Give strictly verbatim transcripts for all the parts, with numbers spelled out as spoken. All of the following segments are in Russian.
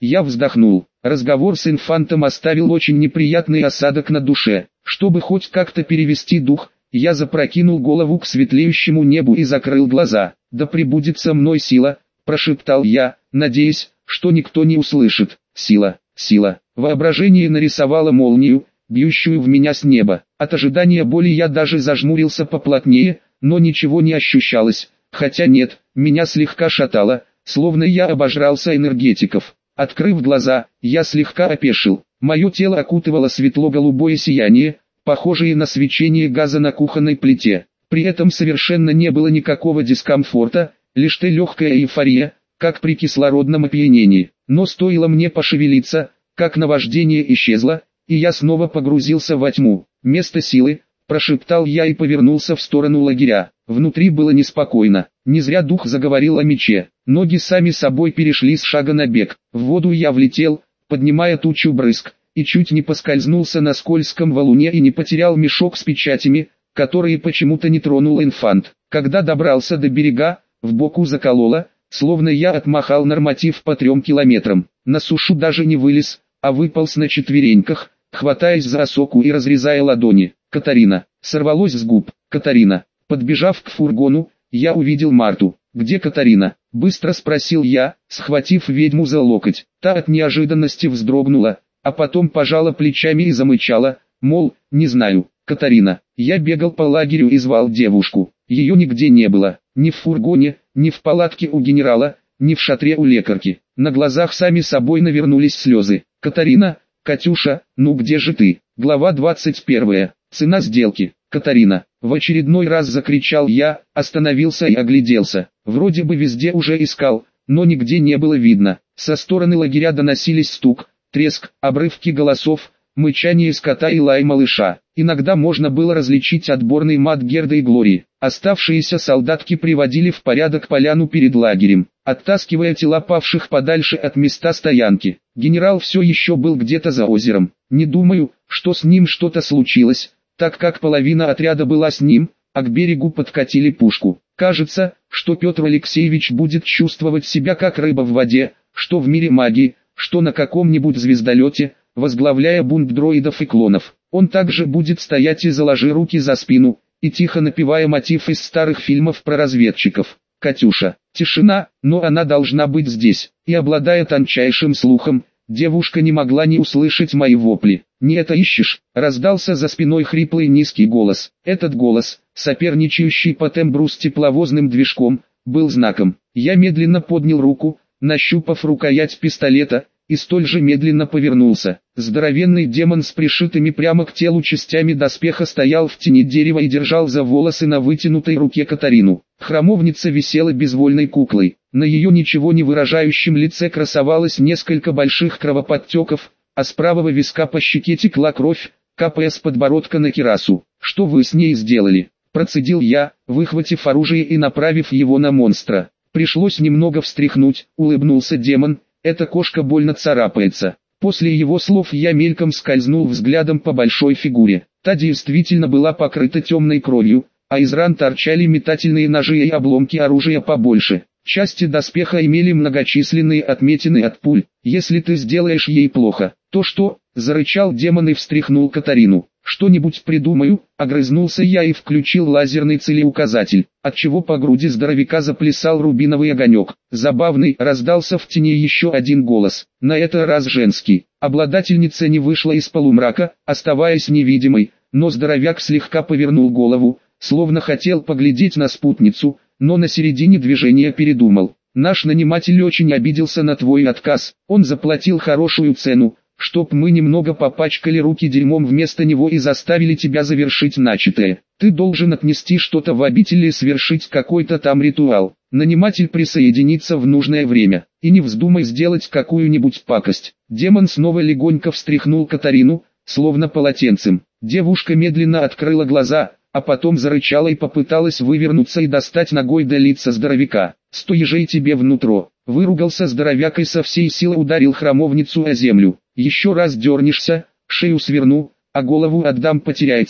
Я вздохнул. Разговор с инфантом оставил очень неприятный осадок на душе. Чтобы хоть как-то перевести дух, я запрокинул голову к светлеющему небу и закрыл глаза. «Да пребудет со мной сила», – прошептал я, надеясь, что никто не услышит. «Сила, сила». Воображение нарисовало молнию, бьющую в меня с неба. От ожидания боли я даже зажмурился поплотнее, но ничего не ощущалось, хотя нет, меня слегка шатало, словно я обожрался энергетиков. Открыв глаза, я слегка опешил. Мое тело окутывало светло-голубое сияние, похожее на свечение газа на кухонной плите. При этом совершенно не было никакого дискомфорта, лишь ты легкая эйфория, как при кислородном опьянении. Но стоило мне пошевелиться, как наваждение исчезло, и я снова погрузился во тьму. «Место силы», – прошептал я и повернулся в сторону лагеря. Внутри было неспокойно. Не зря дух заговорил о мече. Ноги сами собой перешли с шага на бег. В воду я влетел, поднимая тучу брызг, и чуть не поскользнулся на скользком валуне и не потерял мешок с печатями, которые почему-то не тронул инфант. Когда добрался до берега, в боку закололо, словно я отмахал норматив по трем километрам. На сушу даже не вылез, а выполз на четвереньках, хватаясь за осоку и разрезая ладони. «Катарина!» Сорвалось с губ. «Катарина!» Подбежав к фургону, я увидел Марту. «Где Катарина?» – быстро спросил я, схватив ведьму за локоть. Та от неожиданности вздрогнула, а потом пожала плечами и замычала, мол, не знаю. «Катарина!» Я бегал по лагерю и звал девушку. Ее нигде не было, ни в фургоне, ни в палатке у генерала, ни в шатре у лекарки. На глазах сами собой навернулись слезы. «Катарина, Катюша, ну где же ты?» Глава двадцать первая. Цена сделки. «Катарина!» В очередной раз закричал я, остановился и огляделся. Вроде бы везде уже искал, но нигде не было видно. Со стороны лагеря доносились стук, треск, обрывки голосов, мычание скота и лай малыша. Иногда можно было различить отборный мат Герды и Глории. Оставшиеся солдатки приводили в порядок поляну перед лагерем, оттаскивая тела павших подальше от места стоянки. Генерал все еще был где-то за озером. Не думаю, что с ним что-то случилось, так как половина отряда была с ним, а к берегу подкатили пушку. Кажется, что Петр Алексеевич будет чувствовать себя как рыба в воде, что в мире магии, что на каком-нибудь звездолете, возглавляя бунт дроидов и клонов. Он также будет стоять и заложи руки за спину, и тихо напевая мотив из старых фильмов про разведчиков. «Катюша». Тишина, но она должна быть здесь, и обладая тончайшим слухом, девушка не могла не услышать мои вопли. «Не это ищешь?» – раздался за спиной хриплый низкий голос. Этот голос, соперничающий по тембру с тепловозным движком, был знаком. Я медленно поднял руку, нащупав рукоять пистолета, и столь же медленно повернулся. Здоровенный демон с пришитыми прямо к телу частями доспеха стоял в тени дерева и держал за волосы на вытянутой руке Катарину. Храмовница висела безвольной куклой. На ее ничего не выражающем лице красовалось несколько больших кровоподтеков, а с правого виска по щеке текла кровь, капая с подбородка на кирасу. «Что вы с ней сделали?» – процедил я, выхватив оружие и направив его на монстра. «Пришлось немного встряхнуть», – улыбнулся демон. «Эта кошка больно царапается». После его слов я мельком скользнул взглядом по большой фигуре. Та действительно была покрыта темной кровью, а из ран торчали метательные ножи и обломки оружия побольше. Части доспеха имели многочисленные отметины от пуль. «Если ты сделаешь ей плохо, то что?» – зарычал демон и встряхнул Катарину. «Что-нибудь придумаю», – огрызнулся я и включил лазерный целеуказатель, отчего по груди здоровяка заплясал рубиновый огонек. Забавный, раздался в тени еще один голос, на этот раз женский. Обладательница не вышла из полумрака, оставаясь невидимой, но здоровяк слегка повернул голову, словно хотел поглядеть на спутницу, но на середине движения передумал. «Наш наниматель очень обиделся на твой отказ, он заплатил хорошую цену, чтоб мы немного попачкали руки дерьмом вместо него и заставили тебя завершить начатое. Ты должен отнести что-то в обитель и совершить какой-то там ритуал. Наниматель присоединится в нужное время, и не вздумай сделать какую-нибудь пакость». Демон снова легонько встряхнул Катарину, словно полотенцем. Девушка медленно открыла глаза, а потом зарычала и попыталась вывернуться и достать ногой до лица здоровяка. «Сто ежей тебе внутрь!» Выругался здоровяк и со всей силы ударил храмовницу о землю. «Еще раз дернешься, шею сверну, а голову отдам потеряйцам»,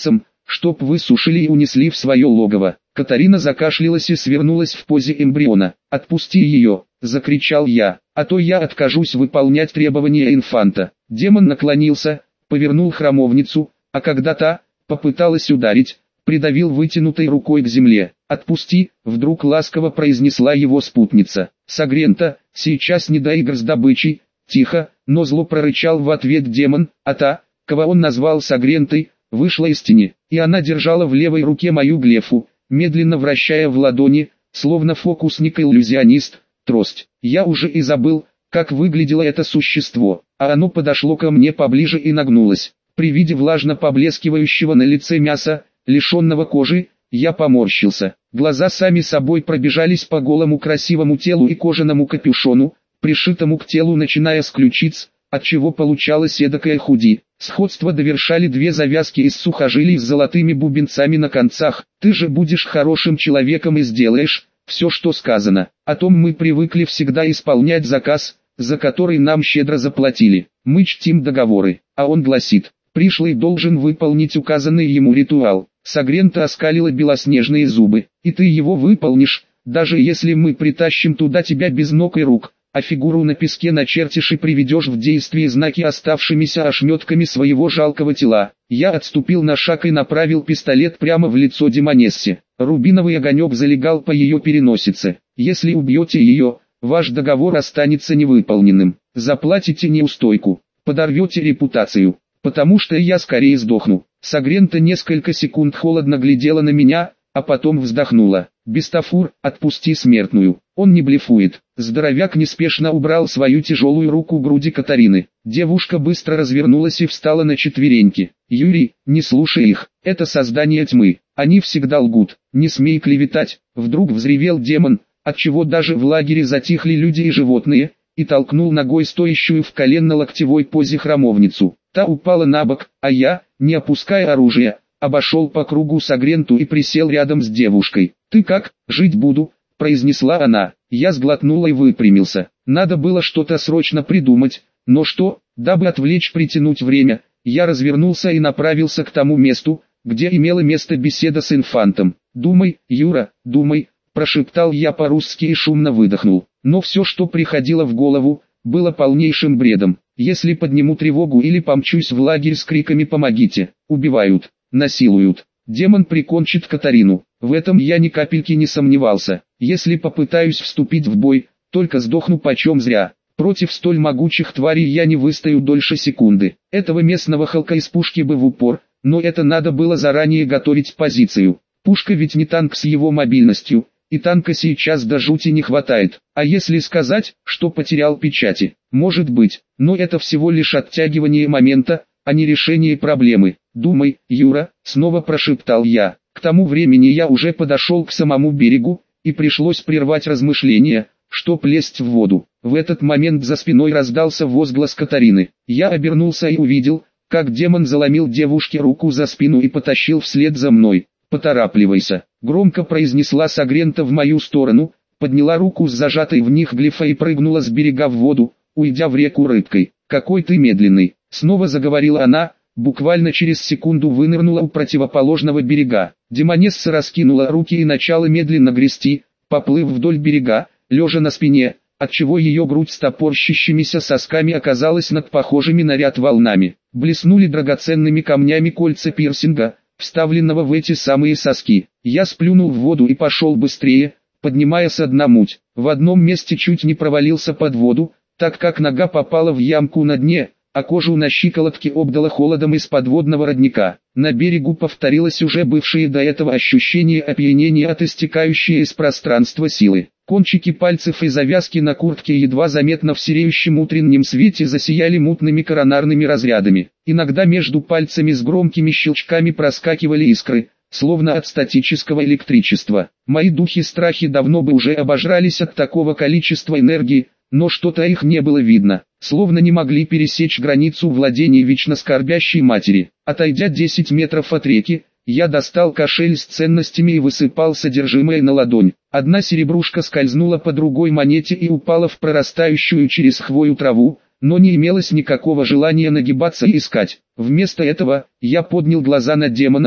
чтоб высушили и унесли в свое логово. Катарина закашлялась и свернулась в позе эмбриона. «Отпусти ее!» — закричал я, «а то я откажусь выполнять требования инфанта». Демон наклонился, повернул храмовницу, а когда та попыталась ударить, придавил вытянутой рукой к земле. «Отпусти!» — вдруг ласково произнесла его спутница. «Сагрента, сейчас не до игр с добычей!» Тихо, но зло прорычал в ответ демон, а та, кого он назвал Сагрентой, вышла из тени, и она держала в левой руке мою глефу, медленно вращая в ладони, словно фокусник-иллюзионист, трость. Я уже и забыл, как выглядело это существо, а оно подошло ко мне поближе и нагнулось. При виде влажно поблескивающего на лице мяса, лишенного кожи, я поморщился. Глаза сами собой пробежались по голому красивому телу и кожаному капюшону, пришитому к телу начиная с ключиц, отчего получалось эдакое худи. Сходство довершали две завязки из сухожилий с золотыми бубенцами на концах. «Ты же будешь хорошим человеком и сделаешь все, что сказано. О том мы привыкли всегда исполнять заказ, за который нам щедро заплатили. Мы чтим договоры, а он гласит, пришлый должен выполнить указанный ему ритуал». Сагрента оскалила белоснежные зубы. «И ты его выполнишь, даже если мы притащим туда тебя без ног и рук, а фигуру на песке начертишь и приведешь в действие знаки оставшимися ошметками своего жалкого тела». Я отступил на шаг и направил пистолет прямо в лицо демонессе. Рубиновый огонек залегал по ее переносице. «Если убьете ее, ваш договор останется невыполненным. Заплатите неустойку, подорвете репутацию, потому что я скорее сдохну». Сагрента несколько секунд холодно глядела на меня, а потом вздохнула. «Бестафур, отпусти смертную, он не блефует». Здоровяк неспешно убрал свою тяжелую руку к груди Катарины. Девушка быстро развернулась и встала на четвереньки. «Юрий, не слушай их, это создание тьмы, они всегда лгут, не смей клеветать». Вдруг взревел демон, отчего даже в лагере затихли люди и животные, и толкнул ногой стоящую в коленно-локтевой позе храмовницу. Та упала на бок, а я, не опуская оружия, обошел по кругу Сагренту и присел рядом с девушкой. «Ты как, жить буду?» — произнесла она. Я сглотнул и выпрямился. Надо было что-то срочно придумать, но что, дабы отвлечь притянуть время, я развернулся и направился к тому месту, где имела место беседа с инфантом. «Думай, Юра, думай», — прошептал я по-русски и шумно выдохнул. Но все, что приходило в голову, было полнейшим бредом. Если подниму тревогу или помчусь в лагерь с криками «помогите», убивают, насилуют. Демон прикончит Катарину. В этом я ни капельки не сомневался. Если попытаюсь вступить в бой, только сдохну почем зря. Против столь могучих тварей я не выстою дольше секунды. Этого местного халка из пушки бы в упор, но это надо было заранее готовить позицию. Пушка ведь не танк с его мобильностью, и танка сейчас до жути не хватает. А если сказать, что потерял печати? Может быть, но это всего лишь оттягивание момента, а не решение проблемы. «Думай, Юра», — снова прошептал я. К тому времени я уже подошел к самому берегу, и пришлось прервать размышления, чтоб лезть в воду. В этот момент за спиной раздался возглас Катарины. Я обернулся и увидел, как демон заломил девушке руку за спину и потащил вслед за мной. «Поторапливайся», — громко произнесла Сагрента в мою сторону, подняла руку с зажатой в них глифой и прыгнула с берега в воду, уйдя в реку рыбкой. «Какой ты медленный», — снова заговорила она, буквально через секунду вынырнула у противоположного берега. Демонесса раскинула руки и начала медленно грести, поплыв вдоль берега, лежа на спине, отчего ее грудь с топорщащимися сосками оказалась над похожими на ряд волнами. Блеснули драгоценными камнями кольца пирсинга, вставленного в эти самые соски. Я сплюнул в воду и пошел быстрее, поднимая со дна муть. В одном месте чуть не провалился под воду, так как нога попала в ямку на дне, а кожу на щиколотке обдало холодом из подводного родника. На берегу повторилось уже бывшее до этого ощущение опьянения от истекающей из пространства силы. Кончики пальцев и завязки на куртке едва заметно в сереющем утреннем свете засияли мутными коронарными разрядами. Иногда между пальцами с громкими щелчками проскакивали искры, словно от статического электричества. Мои духи-страхи давно бы уже обожрались от такого количества энергии, но что-то их не было видно, словно не могли пересечь границу владений вечно скорбящей матери. Отойдя десять метров от реки, я достал кошель с ценностями и высыпал содержимое на ладонь. Одна серебрушка скользнула по другой монете и упала в прорастающую через хвою траву, но не имелось никакого желания нагибаться и искать. Вместо этого, я поднял глаза на демонов,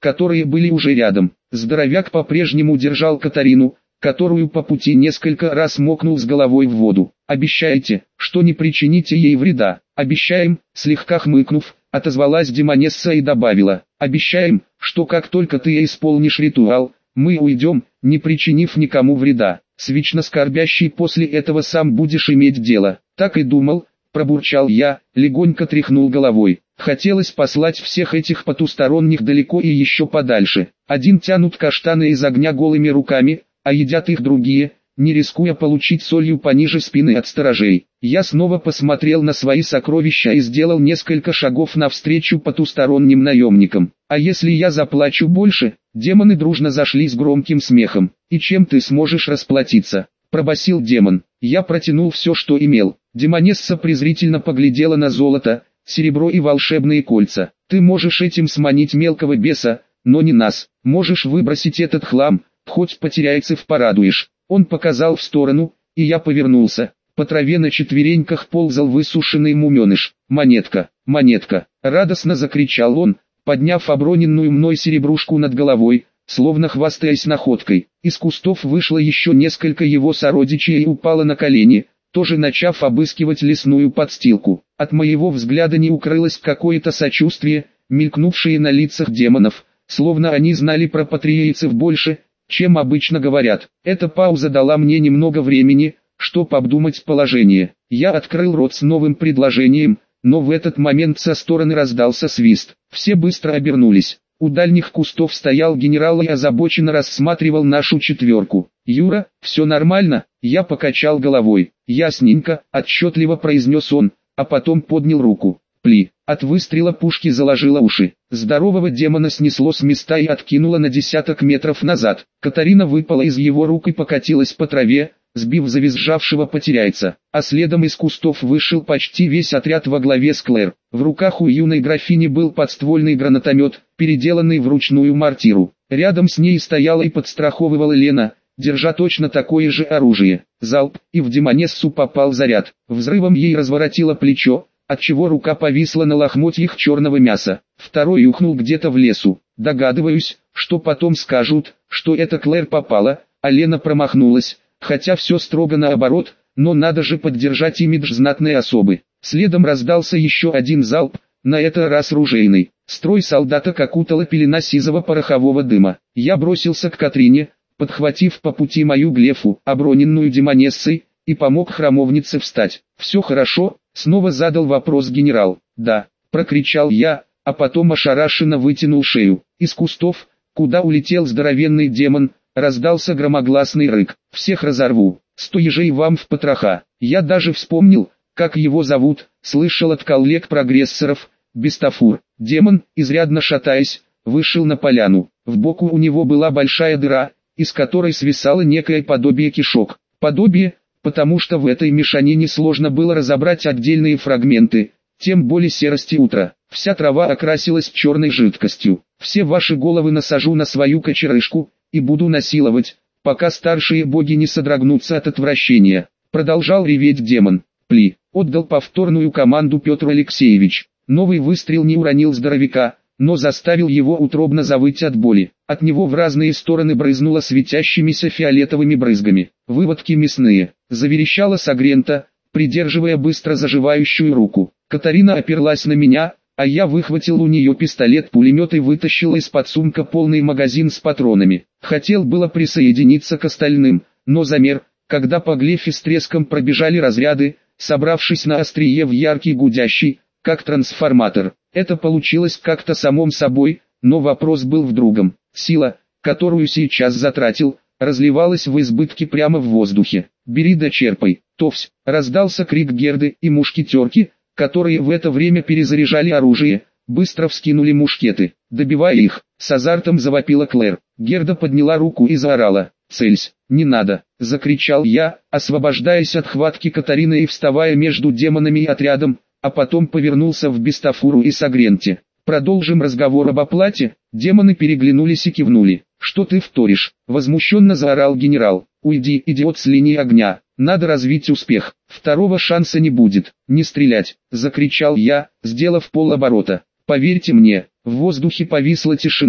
которые были уже рядом. Здоровяк по-прежнему держал Катарину, которую по пути несколько раз мокнул с головой в воду. «Обещаете, что не причините ей вреда?» «Обещаем», слегка хмыкнув, отозвалась демонесса и добавила. «Обещаем, что как только ты исполнишь ритуал, мы уйдем, не причинив никому вреда. С вечно скорбящей после этого сам будешь иметь дело». «Так и думал», пробурчал я, легонько тряхнул головой. Хотелось послать всех этих потусторонних далеко и еще подальше. Один тянут каштаны из огня голыми руками, а едят их другие, не рискуя получить солью пониже спины от сторожей. Я снова посмотрел на свои сокровища и сделал несколько шагов навстречу потусторонним наемникам. «А если я заплачу больше?» Демоны дружно зашли с громким смехом. «И чем ты сможешь расплатиться?» пробасил демон. Я протянул все, что имел. Демонесса презрительно поглядела на золото, серебро и волшебные кольца. «Ты можешь этим сманить мелкого беса, но не нас. Можешь выбросить этот хлам, хоть потеряйцев порадуешь». Он показал в сторону, и я повернулся. По траве на четвереньках ползал высушенный муменыш. «Монетка, монетка!» радостно закричал он, подняв оброненную мной серебрушку над головой, словно хвастаясь находкой. Из кустов вышло еще несколько его сородичей и упало на колени, тоже начав обыскивать лесную подстилку. От моего взгляда не укрылось какое-то сочувствие, мелькнувшее на лицах демонов, словно они знали про патриейцев больше, чем обычно говорят. Эта пауза дала мне немного времени, чтобы обдумать положение. Я открыл рот с новым предложением, но в этот момент со стороны раздался свист. Все быстро обернулись. У дальних кустов стоял генерал и озабоченно рассматривал нашу четверку. «Юра, все нормально?» Я покачал головой. «Ясненько», отчетливо произнес он, а потом поднял руку. Пли. От выстрела пушки заложило уши. Здорового демона снесло с места и откинуло на десяток метров назад. Катарина выпала из его рук и покатилась по траве, сбив завизжавшего потеряйца. А следом из кустов вышел почти весь отряд во главе с Клэр. В руках у юной графини был подствольный гранатомет, переделанный в ручную мортиру. Рядом с ней стояла и подстраховывала Лена, держа точно такое же оружие. Залп, и в демонессу попал заряд. Взрывом ей разворотило плечо, отчего рука повисла на лохмотьях черного мяса. Второй ухнул где-то в лесу. Догадываюсь, что потом скажут, что это Клэр попала, а Лена промахнулась, хотя все строго наоборот, но надо же поддержать имидж знатной особы. Следом раздался еще один залп, на этот раз ружейный. Строй солдата окутала пелена сизого порохового дыма. Я бросился к Катрине, подхватив по пути мою глефу, оброненную демонессой, и помог храмовнице встать. «Все хорошо?» — снова задал вопрос генерал. «Да», — прокричал я, а потом ошарашенно вытянул шею. Из кустов, куда улетел здоровенный демон, раздался громогласный рык. «Всех разорву! Сто ежей вам в потроха!» Я даже вспомнил, как его зовут, слышал от коллег-прогрессоров, Бестафур. Демон, изрядно шатаясь, вышел на поляну. В боку у него была большая дыра, из которой свисало некое подобие кишок. Подобие, потому что в этой мешанине сложно было разобрать отдельные фрагменты, тем более серости утра. Вся трава окрасилась черной жидкостью. «Все ваши головы насажу на свою кочерышку, и буду насиловать, пока старшие боги не содрогнутся от отвращения», продолжал реветь демон. «Пли», отдал повторную команду Петр Алексеевич. Новый выстрел не уронил здоровяка, но заставил его утробно завыть от боли. От него в разные стороны брызнуло светящимися фиолетовыми брызгами. «Выводки мясные», заверещала Сагрента, придерживая быстро заживающую руку. Катарина оперлась на меня, а я выхватил у нее пистолет-пулемет и вытащил из-под сумка полный магазин с патронами. Хотел было присоединиться к остальным, но замер, когда по глефе с треском пробежали разряды, собравшись на острие в яркий гудящий, как трансформатор. Это получилось как-то самом собой, но вопрос был в другом. Сила, которую сейчас затратил, разливалась в избытке прямо в воздухе. «Бери да черпай, товсь!» Раздался крик Герды, и мушкетерки, которые в это время перезаряжали оружие, быстро вскинули мушкеты. «Добивай их!» — с азартом завопила Клэр. Герда подняла руку и заорала. «Цельсь!» «Не надо!» — закричал я, освобождаясь от хватки Катарины и вставая между демонами и отрядом, а потом повернулся в Бестафуру и Сагренте. «Продолжим разговор об оплате?» Демоны переглянулись и кивнули. «Что ты вторишь?» — возмущенно заорал генерал. «Уйди, идиот, с линии огня. Надо развить успех. Второго шанса не будет. Не стрелять!» — закричал я, сделав полоборота. Поверьте мне, в воздухе повисла тишина,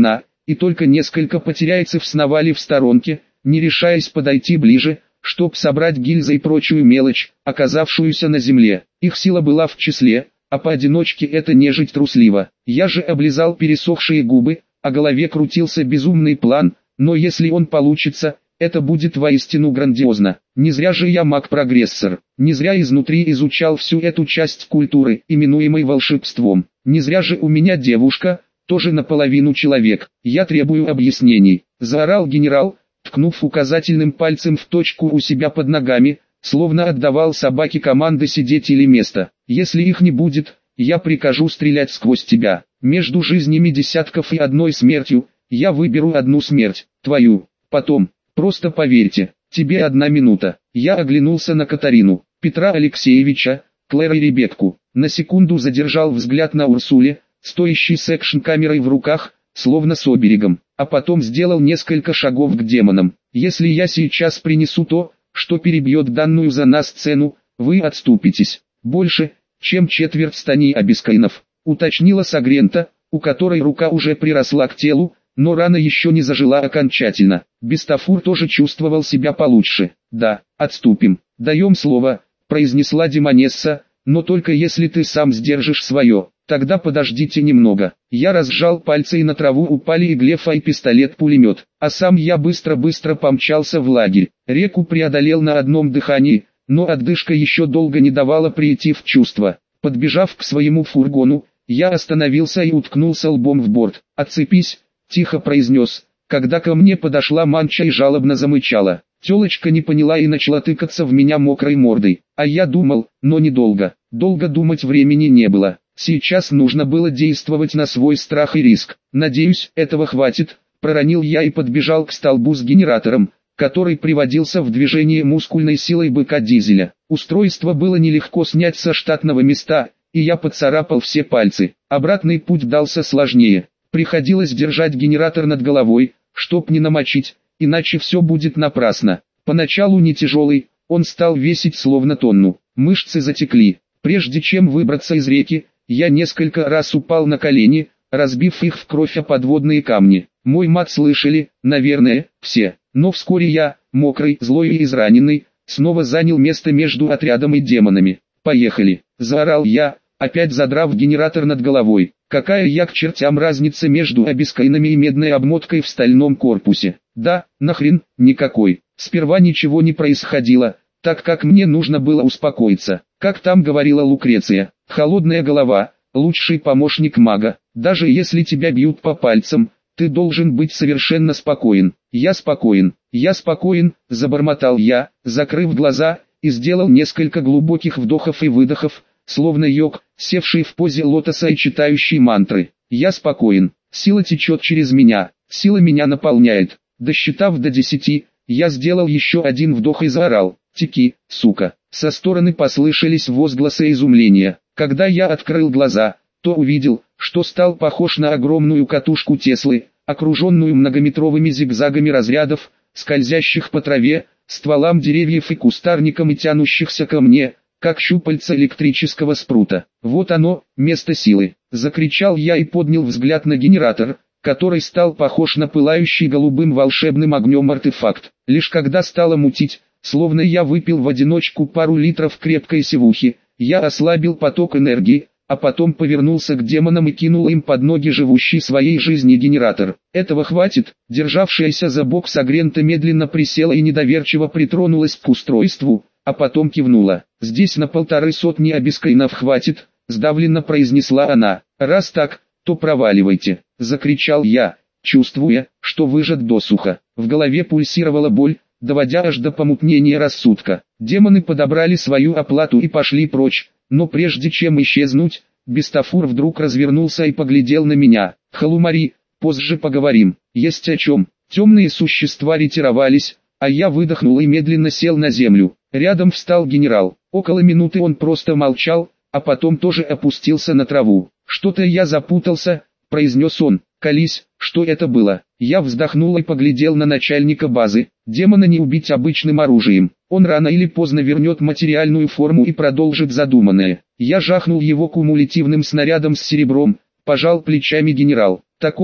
и только несколько потеряйцев сновали в сторонке, не решаясь подойти ближе, чтоб собрать гильзы и прочую мелочь, оказавшуюся на земле. Их сила была в числе, а поодиночке это нежить труслива. Я же облизал пересохшие губы, а голове крутился безумный план, но если он получится, это будет воистину грандиозно. Не зря же я маг-прогрессор, не зря изнутри изучал всю эту часть культуры, именуемой волшебством. Не зря же у меня девушка, тоже наполовину человек. Я требую объяснений, заорал генерал, ткнув указательным пальцем в точку у себя под ногами, словно отдавал собаке команды сидеть или место. Если их не будет, я прикажу стрелять сквозь тебя. Между жизнями десятков и одной смертью, я выберу одну смерть, твою. Потом, просто поверьте, тебе одна минута. Я оглянулся на Катарину, Петра Алексеевича, Клэр и Ребекку. На секунду задержал взгляд на Урсуле, стоящей с экшн-камерой в руках, словно с оберегом, а потом сделал несколько шагов к демонам. Если я сейчас принесу то, что перебьет данную за нас цену, вы отступитесь. Больше, чем четверть стани обескайнов, уточнила Сагрента, у которой рука уже приросла к телу, но рана еще не зажила окончательно. Бестафур тоже чувствовал себя получше. Да, отступим, даем слово, произнесла Демонесса, но только если ты сам сдержишь свое. Тогда подождите немного. Я разжал пальцы, и на траву упали и глефа, и пистолет-пулемет, а сам я быстро-быстро помчался в лагерь. Реку преодолел на одном дыхании, но отдышка еще долго не давала прийти в чувство. Подбежав к своему фургону, я остановился и уткнулся лбом в борт. «Отцепись», — тихо произнес, когда ко мне подошла Манча и жалобно замычала. Телочка не поняла и начала тыкаться в меня мокрой мордой, а я думал, но недолго. Долго думать времени не было. Сейчас нужно было действовать на свой страх и риск. «Надеюсь, этого хватит», — проронил я и подбежал к столбу с генератором, который приводился в движение мускульной силой быка-дизеля. Устройство было нелегко снять со штатного места, и я поцарапал все пальцы. Обратный путь дался сложнее. Приходилось держать генератор над головой, чтоб не намочить, иначе все будет напрасно. Поначалу не тяжелый, он стал весить словно тонну. Мышцы затекли. Прежде чем выбраться из реки, я несколько раз упал на колени, разбив их в кровь о подводные камни. Мой мат слышали, наверное, все. Но вскоре я, мокрый, злой и израненный, снова занял место между отрядом и демонами. «Поехали!» – заорал я, опять задрав генератор над головой. Какая я к чертям разница между обескайнами и медной обмоткой в стальном корпусе? Да, нахрен, никакой. Сперва ничего не происходило, так как мне нужно было успокоиться. Как там говорила Лукреция, холодная голова – лучший помощник мага. Даже если тебя бьют по пальцам, ты должен быть совершенно спокоен. Я спокоен, я спокоен, забормотал я, закрыв глаза, и сделал несколько глубоких вдохов и выдохов, словно йог, севший в позе лотоса и читающий мантры. Я спокоен, сила течет через меня, сила меня наполняет. Досчитав до десяти, я сделал еще один вдох и заорал: «Теки, сука!» Со стороны послышались возгласы изумления. Когда я открыл глаза, то увидел, что стал похож на огромную катушку Теслы, окруженную многометровыми зигзагами разрядов, скользящих по траве, стволам деревьев и кустарникам и тянущихся ко мне, как щупальца электрического спрута. «Вот оно, место силы!» — закричал я и поднял взгляд на генератор, который стал похож на пылающий голубым волшебным огнем артефакт. Лишь когда стало мутить, словно я выпил в одиночку пару литров крепкой севухи, я ослабил поток энергии, а потом повернулся к демонам и кинул им под ноги живущий своей жизни генератор. «Этого хватит?» Державшаяся за бок Сагрента медленно присела и недоверчиво притронулась к устройству, а потом кивнула. «Здесь на полторы сотни обескайнов хватит», — сдавленно произнесла она. «Раз так, то проваливайте», — закричал я, чувствуя, что выжат досуха. В голове пульсировала боль, доводя аж до помутнения рассудка. Демоны подобрали свою оплату и пошли прочь, но прежде чем исчезнуть, Бестафур вдруг развернулся и поглядел на меня. «Халумари, позже поговорим, есть о чем». Темные существа ретировались, а я выдохнул и медленно сел на землю. Рядом встал генерал. Около минуты он просто молчал, а потом тоже опустился на траву. «Что-то я запутался», — произнес он. «Колись, что это было?» Я вздохнул и поглядел на начальника базы. Демона не убить обычным оружием. Он рано или поздно вернет материальную форму и продолжит задуманное. Я жахнул его кумулятивным снарядом с серебром, пожал плечами генерал. Такого,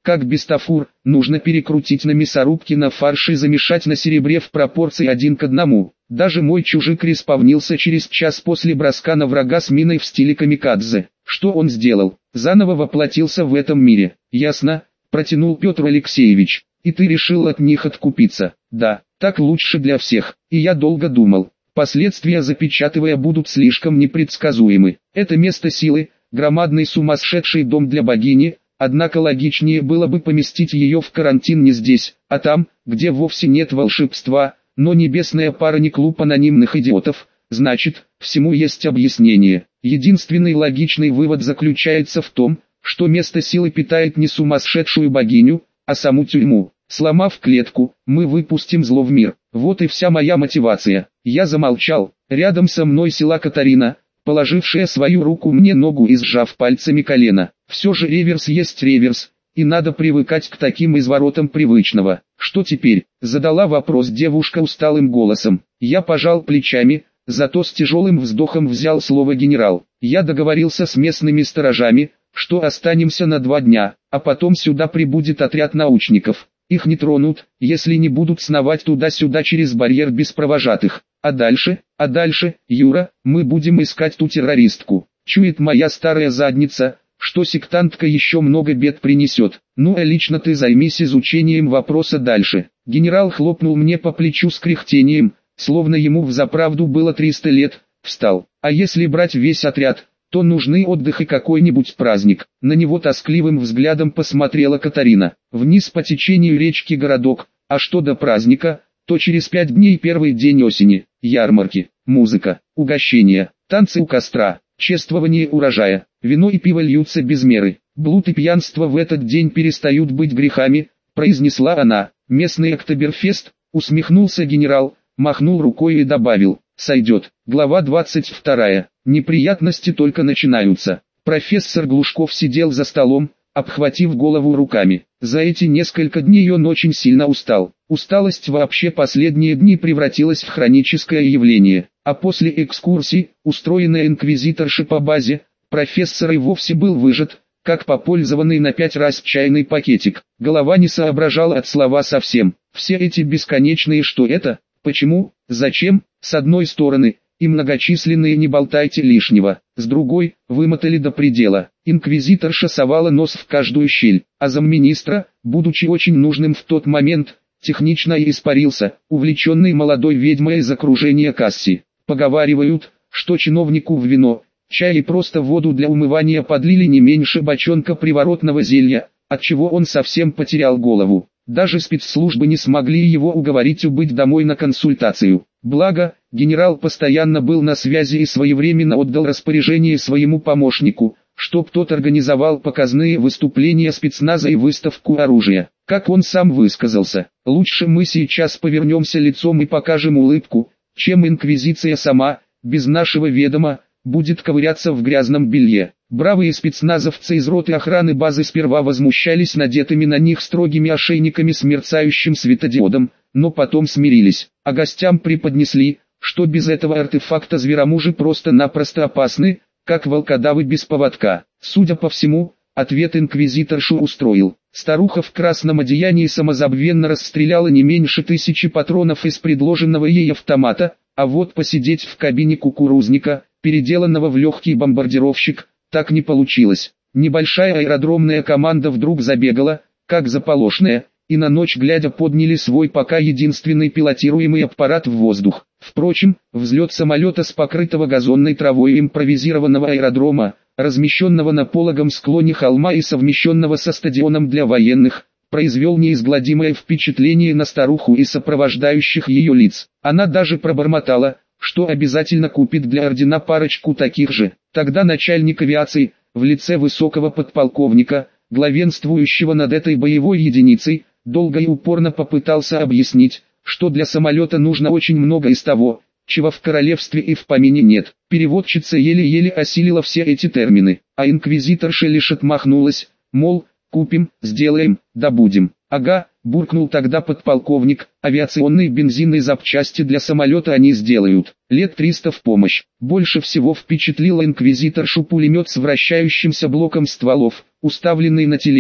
как бестафур, нужно перекрутить на мясорубке на фарш и замешать на серебре в пропорции один к одному. Даже мой чужик респавнился через час после броска на врага с миной в стиле камикадзе. Что он сделал? Заново воплотился в этом мире. Ясно, протянул Петр Алексеевич. И ты решил от них откупиться? Да, так лучше для всех. И я долго думал. Последствия запечатывая будут слишком непредсказуемы. Это место силы, громадный сумасшедший дом для богини, однако логичнее было бы поместить ее в карантин не здесь, а там, где вовсе нет волшебства, но небесная пара не клуб анонимных идиотов. Значит, всему есть объяснение. Единственный логичный вывод заключается в том, что место силы питает не сумасшедшую богиню, а саму тюрьму. Сломав клетку, мы выпустим зло в мир. Вот и вся моя мотивация. Я замолчал. Рядом со мной села Катарина, положившая свою руку мне ногу и сжав пальцами колено. Все же реверс есть реверс, и надо привыкать к таким изворотам привычного. Что теперь? Задала вопрос девушка усталым голосом. Я пожал плечами, зато с тяжелым вздохом взял слово генерал. Я договорился с местными сторожами, что останемся на два дня, а потом сюда прибудет отряд научников. Их не тронут, если не будут сновать туда-сюда через барьер без провожатых. А дальше, а дальше, Юра, мы будем искать ту террористку. Чует моя старая задница, что сектантка еще много бед принесет. Ну а лично ты займись изучением вопроса дальше. Генерал хлопнул мне по плечу с кряхтением, словно ему взаправду было триста лет, встал. А если брать весь отряд, то нужны отдых и какой-нибудь праздник. На него тоскливым взглядом посмотрела Катарина. Вниз по течению речки городок, а что до праздника, то через пять дней первый день осени, ярмарки, музыка, угощения, танцы у костра, чествование урожая, вино и пиво льются без меры. Блуд и пьянство в этот день перестают быть грехами, произнесла она. Местный Октоберфест, усмехнулся генерал, махнул рукой и добавил, сойдет. Глава двадцать вторая. Неприятности только начинаются. Профессор Глушков сидел за столом, обхватив голову руками. За эти несколько дней он очень сильно устал. Усталость вообще последние дни превратилась в хроническое явление. А после экскурсии, устроенной инквизиторшей по базе, профессор и вовсе был выжат, как попользованный на пять раз чайный пакетик. Голова не соображала от слова совсем. Все эти бесконечные «что это?», «почему?», «зачем?», с одной стороны, и многочисленные «не болтайте лишнего», с другой, вымотали до предела. Инквизиторша совала нос в каждую щель, а замминистра, будучи очень нужным в тот момент, технично и испарился, увлеченный молодой ведьмой из окружения Касси. Поговаривают, что чиновнику в вино, чай и просто воду для умывания подлили не меньше бочонка приворотного зелья, отчего он совсем потерял голову. Даже спецслужбы не смогли его уговорить убыть домой на консультацию. Благо, генерал постоянно был на связи и своевременно отдал распоряжение своему помощнику, чтоб тот организовал показные выступления спецназа и выставку оружия. Как он сам высказался, лучше мы сейчас повернемся лицом и покажем улыбку, чем инквизиция сама, без нашего ведома, будет ковыряться в грязном белье. Бравые спецназовцы из роты охраны базы сперва возмущались надетыми на них строгими ошейниками с мерцающим светодиодом, но потом смирились, а гостям преподнесли, что без этого артефакта зверомужи просто-напросто опасны, как волкодавы без поводка. Судя по всему, ответ инквизиторшу устроил. Старуха в красном одеянии самозабвенно расстреляла не меньше тысячи патронов из предложенного ей автомата, а вот посидеть в кабине кукурузника, переделанного в легкий бомбардировщик, так не получилось. Небольшая аэродромная команда вдруг забегала, как заполошная, и на ночь глядя подняли свой пока единственный пилотируемый аппарат в воздух. Впрочем, взлет самолета с покрытого газонной травой импровизированного аэродрома, размещенного на пологом склоне холма и совмещенного со стадионом для военных, произвел неизгладимое впечатление на старуху и сопровождающих ее лиц. Она даже пробормотала, что обязательно купит для ордена парочку таких же. Тогда начальник авиации, в лице высокого подполковника, главенствующего над этой боевой единицей, долго и упорно попытался объяснить, что для самолета нужно очень много из того, чего в королевстве и в помине нет. Переводчица еле-еле осилила все эти термины, а инквизиторша лишь отмахнулась, мол, купим, сделаем, добудем. Ага, буркнул тогда подполковник, авиационные бензин и запчасти для самолета они сделают. Лет триста в помощь. Больше всего впечатлила инквизиторшу пулемет с вращающимся блоком стволов, уставленный на телегу,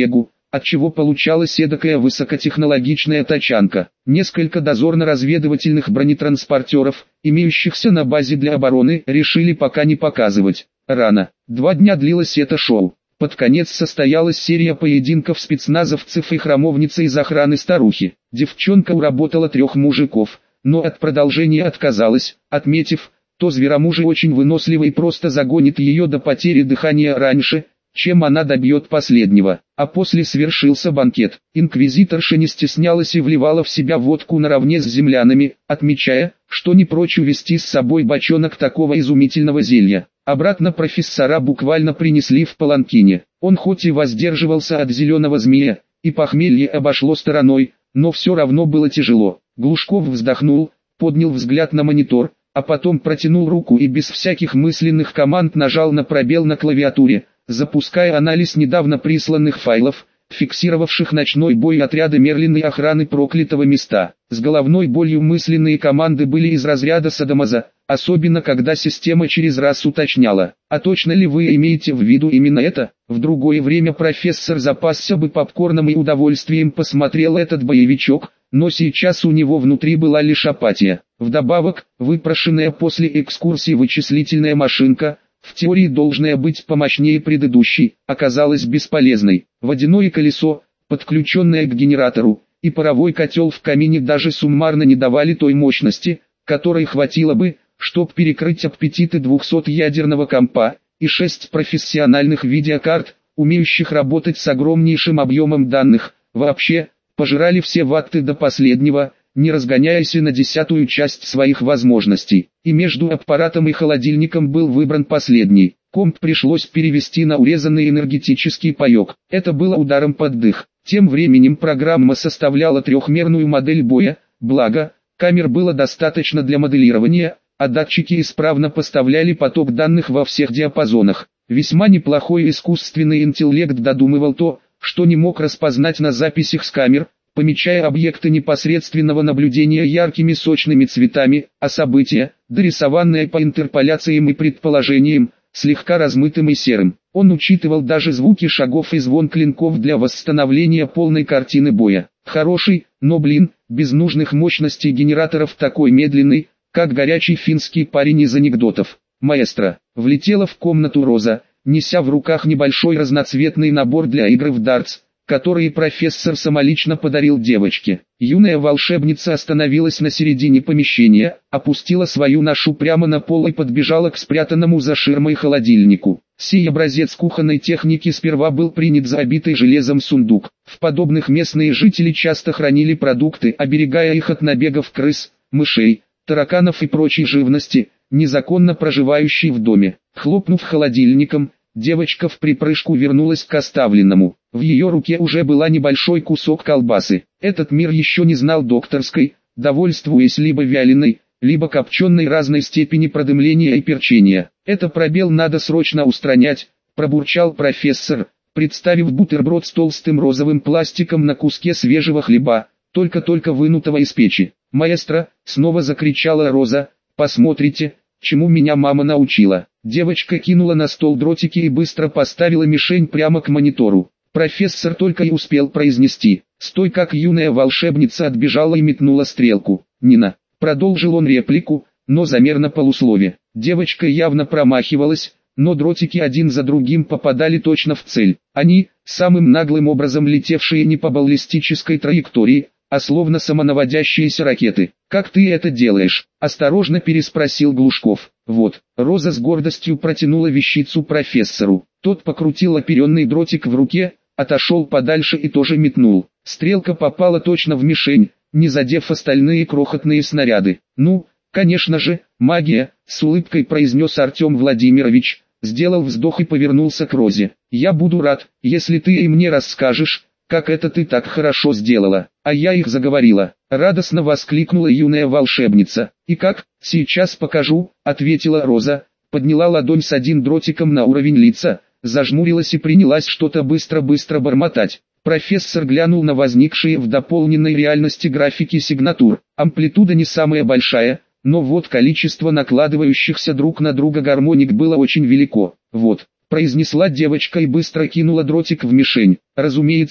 отчего получалась эдакая высокотехнологичная тачанка. Несколько дозорно-разведывательных бронетранспортеров, имеющихся на базе для обороны, решили пока не показывать. Рано. Два дня длилось это шоу. Под конец состоялась серия поединков спецназовцев и храмовницы из охраны старухи. Девчонка уработала трех мужиков, но от продолжения отказалась, отметив, то зверомужи очень выносливый и просто загонит ее до потери дыхания раньше, чем она добьет последнего. А после свершился банкет. Инквизиторша не стеснялась и вливала в себя водку наравне с землянами, отмечая, что не прочь увезти с собой бочонок такого изумительного зелья. Обратно профессора буквально принесли в паланкине. Он хоть и воздерживался от зеленого змея, и похмелье обошло стороной, но все равно было тяжело. Глушков вздохнул, поднял взгляд на монитор, а потом протянул руку и без всяких мысленных команд нажал на пробел на клавиатуре, запуская анализ недавно присланных файлов, фиксировавших ночной бой отряда Мерлиной охраны проклятого места. С головной болью мысленные команды были из разряда садомаза, особенно когда система через раз уточняла: а точно ли вы имеете в виду именно это? В другое время профессор запасся бы попкорном и удовольствием посмотрел этот боевичок, но сейчас у него внутри была лишь апатия. Вдобавок, выпрошенная после экскурсии вычислительная машинка, в теории должная быть помощнее предыдущей, оказалась бесполезной. Водяное колесо, подключенное к генератору, и паровой котел в камине даже суммарно не давали той мощности, которой хватило бы, чтобы перекрыть аппетиты двухсотядерного компа, и шесть профессиональных видеокарт, умеющих работать с огромнейшим объемом данных, вообще, пожирали все ватты до последнего, не разгоняясь и на десятую часть своих возможностей. И между аппаратом и холодильником был выбран последний. Комп пришлось перевести на урезанный энергетический паёк. Это было ударом под дых. Тем временем программа составляла трехмерную модель боя, благо, камер было достаточно для моделирования, а датчики исправно поставляли поток данных во всех диапазонах. Весьма неплохой искусственный интеллект додумывал то, что не мог распознать на записях с камер, помечая объекты непосредственного наблюдения яркими сочными цветами, а события, дорисованные по интерполяциям и предположениям, слегка размытым и серым. Он учитывал даже звуки шагов и звон клинков для восстановления полной картины боя. Хороший, но блин, без нужных мощностей генераторов такой медленный, как горячий финский парень из анекдотов. Маэстро, влетела в комнату Роза, неся в руках небольшой разноцветный набор для игры в дартс, который профессор самолично подарил девочке. Юная волшебница остановилась на середине помещения, опустила свою ношу прямо на пол и подбежала к спрятанному за ширмой холодильнику. Сей образец кухонной техники сперва был принят за обитый железом сундук. В подобных местные жители часто хранили продукты, оберегая их от набегов крыс, мышей, тараканов и прочей живности, незаконно проживающей в доме. Хлопнув холодильником, девочка в припрыжку вернулась к оставленному. В ее руке уже была небольшой кусок колбасы. Этот мир еще не знал докторской, довольствуясь либо вяленой, либо копченой разной степени продымления и перчения. «Это пробел надо срочно устранять», – пробурчал профессор, представив бутерброд с толстым розовым пластиком на куске свежего хлеба, только-только вынутого из печи. «Маэстро», – снова закричала Роза, – «посмотрите, чему меня мама научила». Девочка кинула на стол дротики и быстро поставила мишень прямо к монитору. Профессор только и успел произнести: «Стой!», как юная волшебница отбежала и метнула стрелку. «Нина», — продолжил он реплику, но замер на полуслове. Девочка явно промахивалась, но дротики один за другим попадали точно в цель. Они, самым наглым образом летевшие не по баллистической траектории, а словно самонаводящиеся ракеты. «Как ты это делаешь?» – осторожно переспросил Глушков. «Вот». Роза с гордостью протянула вещицу профессору. Тот покрутил оперенный дротик в руке, отошел подальше и тоже метнул. Стрелка попала точно в мишень, не задев остальные крохотные снаряды. «Ну, конечно же, магия», — с улыбкой произнес Артем Владимирович, сделал вздох и повернулся к Розе. «Я буду рад, если ты и мне расскажешь, как это ты так хорошо сделала». «А я их заговорила», — радостно воскликнула юная волшебница. «И как? Сейчас покажу», — ответила Роза, подняла ладонь с одним дротиком на уровень лица, зажмурилась и принялась что-то быстро-быстро бормотать. Профессор глянул на возникшие в дополненной реальности графики сигнатур. Амплитуда не самая большая, но вот количество накладывающихся друг на друга гармоник было очень велико. «Вот», — произнесла девочка и быстро кинула дротик в мишень. Разумеется,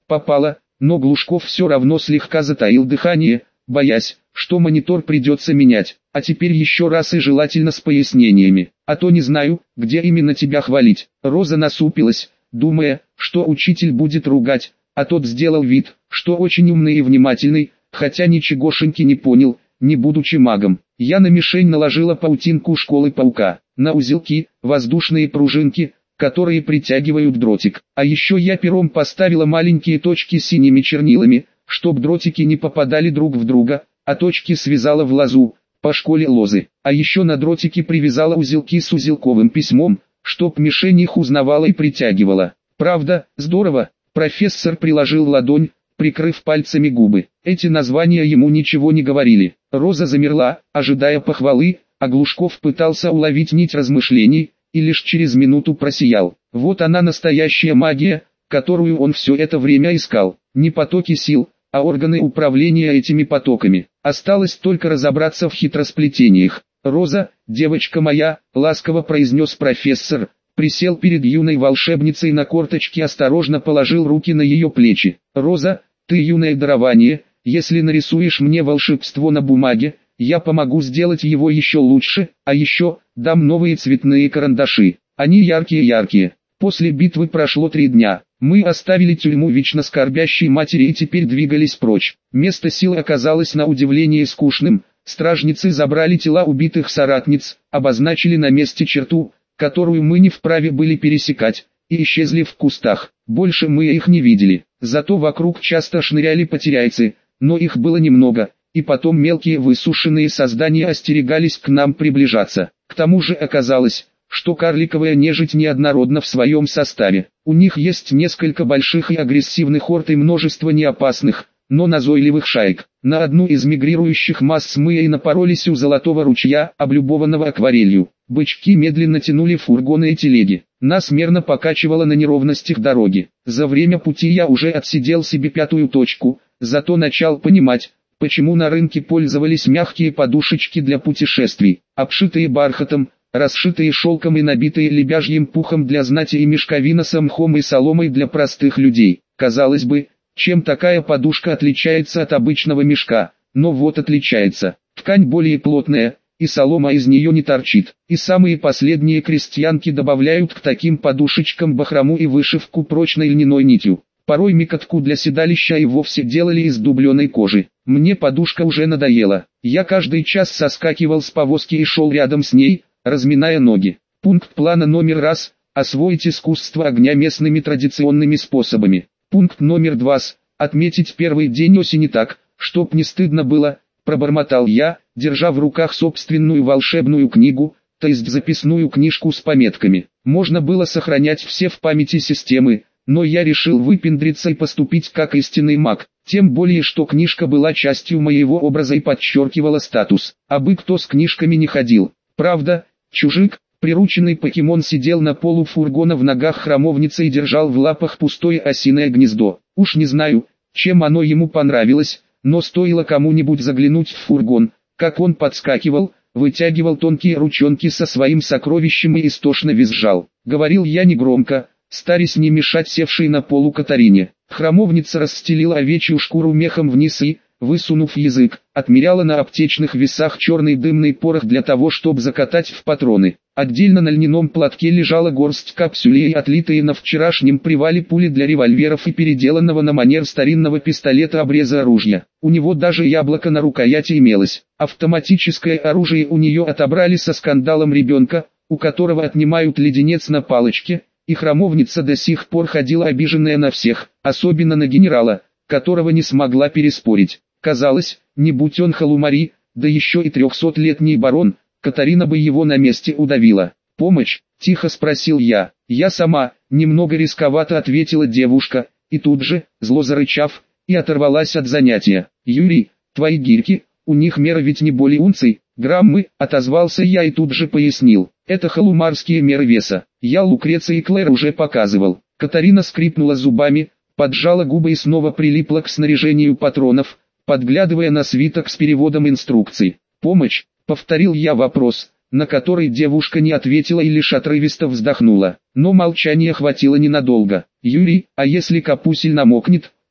попало, но Глушков все равно слегка затаил дыхание, боясь, что монитор придется менять, а теперь еще раз и желательно с пояснениями, а то не знаю, где именно тебя хвалить. Роза насупилась, думая, что учитель будет ругать, а тот сделал вид, что очень умный и внимательный, хотя ничегошеньки не понял, не будучи магом. Я на мишень наложила паутинку школы паука, на узелки, воздушные пружинки, которые притягивают дротик. А еще я пером поставила маленькие точки синими чернилами, чтоб дротики не попадали друг в друга, а точки связала в лозу, по школе лозы. А еще на дротики привязала узелки с узелковым письмом, чтоб мишень их узнавала и притягивала. Правда, здорово, профессор приложил ладонь, прикрыв пальцами губы. Эти названия ему ничего не говорили. Роза замерла, ожидая похвалы, а Глушков пытался уловить нить размышлений, и лишь через минуту просиял. Вот она настоящая магия, которую он все это время искал. Не потоки сил, а органы управления этими потоками. Осталось только разобраться в хитросплетениях. «Роза, девочка моя», — ласково произнес профессор, присел перед юной волшебницей на корточки, осторожно положил руки на ее плечи. «Роза, ты юное дарование, если нарисуешь мне волшебство на бумаге, я помогу сделать его еще лучше, а еще, дам новые цветные карандаши. Они яркие-яркие». После битвы прошло три дня. Мы оставили тюрьму вечно скорбящей матери и теперь двигались прочь. Место силы оказалось на удивление скучным. Стражницы забрали тела убитых соратниц, обозначили на месте черту, которую мы не вправе были пересекать, и исчезли в кустах. Больше мы их не видели. Зато вокруг часто шныряли потеряйцы, но их было немного, и потом мелкие высушенные создания остерегались к нам приближаться. К тому же оказалось, что карликовая нежить неоднородна в своем составе. У них есть несколько больших и агрессивных орд и множество неопасных, но назойливых шаек. На одну из мигрирующих масс мы и напоролись у Золотого ручья, облюбованного акварелью. Бычки медленно тянули фургоны и телеги. Нас мерно покачивало на неровностях дороги. За время пути я уже отсидел себе пятую точку, зато начал понимать, почему на рынке пользовались мягкие подушечки для путешествий, обшитые бархатом, расшитые шелком и набитые лебяжьим пухом для знати и мешковина с мхом и соломой для простых людей. Казалось бы, чем такая подушка отличается от обычного мешка, но вот отличается. Ткань более плотная, и солома из нее не торчит. И самые последние крестьянки добавляют к таким подушечкам бахрому и вышивку прочной льняной нитью. Порой микотку для седалища и вовсе делали из дубленой кожи. Мне подушка уже надоела. Я каждый час соскакивал с повозки и шел рядом с ней, разминая ноги. Пункт плана номер раз – освоить искусство огня местными традиционными способами. Пункт номер два – отметить первый день осени так, чтоб не стыдно было, пробормотал я, держа в руках собственную волшебную книгу, то есть записную книжку с пометками. Можно было сохранять все в памяти системы, но я решил выпендриться и поступить как истинный маг, тем более что книжка была частью моего образа и подчеркивала статус. Абы кто с книжками не ходил. Правда, Чужик, прирученный покемон, сидел на полу фургона в ногах храмовницы и держал в лапах пустое осиное гнездо. Уж не знаю, чем оно ему понравилось, но стоило кому-нибудь заглянуть в фургон, как он подскакивал, вытягивал тонкие ручонки со своим сокровищем и истошно визжал. Говорил я негромко, старясь не мешать севшей на полу Катарине. Храмовница расстелила овечью шкуру мехом вниз и, высунув язык, отмеряла на аптечных весах черный дымный порох для того, чтобы закатать в патроны. Отдельно на льняном платке лежала горсть капсулей, отлитые на вчерашнем привале пули для револьверов и переделанного на манер старинного пистолета обреза оружия. У него даже яблоко на рукояти имелось. Автоматическое оружие у нее отобрали со скандалом ребенка, у которого отнимают леденец на палочке, и храмовница до сих пор ходила обиженная на всех, особенно на генерала, которого не смогла переспорить. Казалось, не будь он халумари, да еще и трехсотлетний барон, Катарина бы его на месте удавила. «Помощь?» – тихо спросил я. «Я сама», – немного рисковато ответила девушка, и тут же, зло зарычав, и оторвалась от занятия. «Юрий, твои гирьки, у них мера ведь не более унций, граммы», – отозвался я и тут же пояснил. «Это халумарские меры веса. Я Лукреции и Клэр уже показывал». Катарина скрипнула зубами, поджала губы и снова прилипла к снаряжению патронов, подглядывая на свиток с переводом инструкций. «Помощь?» — повторил я вопрос, на который девушка не ответила и лишь отрывисто вздохнула. Но молчания хватило ненадолго. «Юрий, а если капусель намокнет?»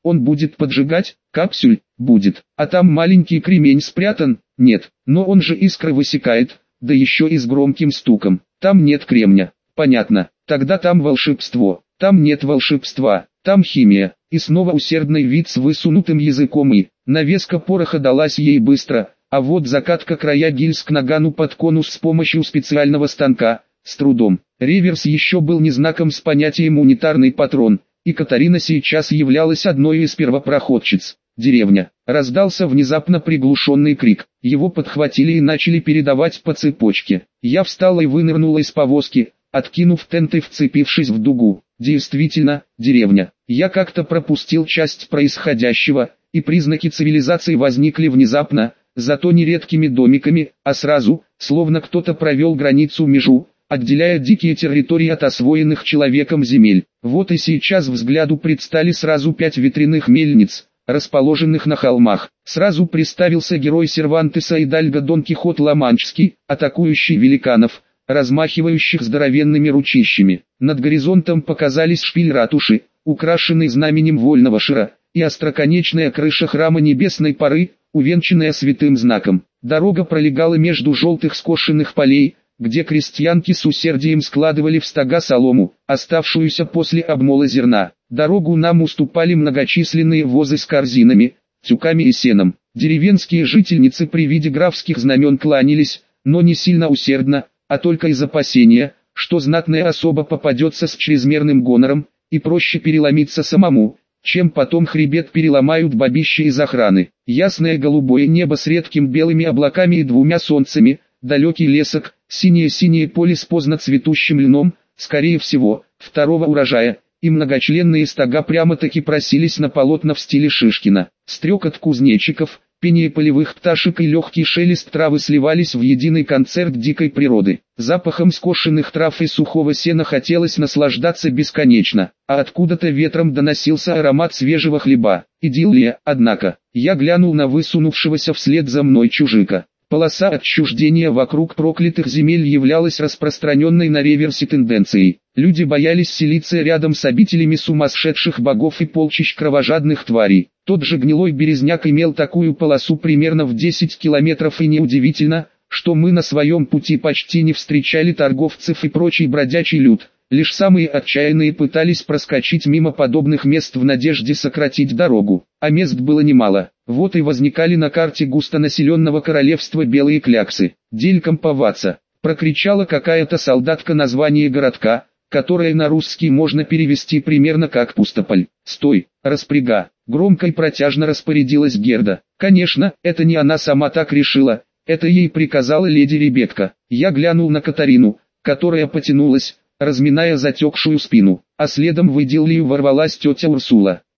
Он будет поджигать? Капсюль? Будет. А там маленький кремень спрятан? Нет. Но он же искры высекает, да еще и с громким стуком. Там нет кремня. Понятно. Тогда там волшебство. Там нет волшебства. Там химия. И снова усердный вид с высунутым языком и... Навеска пороха далась ей быстро, а вот закатка края гильз к нагану под конус с помощью специального станка, с трудом. Реверс еще был не знаком с понятием унитарный патрон, и Катарина сейчас являлась одной из первопроходчиц. Деревня. Раздался внезапно приглушенный крик. Его подхватили и начали передавать по цепочке. Я встала и вынырнула из повозки, откинув тент и вцепившись в дугу. Действительно, деревня. Я как-то пропустил часть происходящего, и признаки цивилизации возникли внезапно, зато не редкими домиками, а сразу, словно кто-то провел границу-межу, отделяя дикие территории от освоенных человеком земель. Вот и сейчас взгляду предстали сразу пять ветряных мельниц, расположенных на холмах. Сразу представился герой Сервантеса и Дальго Дон Кихот Ла-Манческий, атакующий великанов, размахивающих здоровенными ручищами. Над горизонтом показались шпиль ратуши, украшенный знаменем вольного шира, и остроконечная крыша храма Небесной Поры, увенчанная святым знаком. Дорога пролегала между желтых скошенных полей, где крестьянки с усердием складывали в стога солому, оставшуюся после обмола зерна. Дорогу нам уступали многочисленные возы с корзинами, тюками и сеном. Деревенские жительницы при виде графских знамен кланялись, но не сильно усердно, а только из опасения, что знатная особа попадется с чрезмерным гонором, и проще переломиться самому, чем потом хребет переломают бабищи из охраны. Ясное голубое небо с редким белыми облаками и двумя солнцами, далекий лесок, синее-синее поле с поздно цветущим льном, скорее всего, второго урожая, и многочленные стога прямо-таки просились на полотна в стиле Шишкина. Стрекот кузнечиков, пение полевых пташек и легкий шелест травы сливались в единый концерт дикой природы. Запахом скошенных трав и сухого сена хотелось наслаждаться бесконечно, а откуда-то ветром доносился аромат свежего хлеба. Идиллия, однако. Я глянул на высунувшегося вслед за мной чужика. Полоса отчуждения вокруг проклятых земель являлась распространенной на реверсе тенденцией. Люди боялись селиться рядом с обителями сумасшедших богов и полчищ кровожадных тварей. Тот же гнилой березняк имел такую полосу примерно в десять километров, и неудивительно, что мы на своем пути почти не встречали торговцев и прочий бродячий люд. Лишь самые отчаянные пытались проскочить мимо подобных мест в надежде сократить дорогу, а мест было немало. Вот и возникали на карте густонаселенного королевства белые кляксы. «Делькомповаться!» — прокричала какая-то солдатка название городка, которое на русский можно перевести примерно как «Пустополь». «Стой, распряга!» — громко и протяжно распорядилась Герда. Конечно, это не она сама так решила, это ей приказала леди Ребекка. Я глянул на Катарину, которая потянулась, разминая затекшую спину, а следом в идиллию ворвалась тетя Урсула.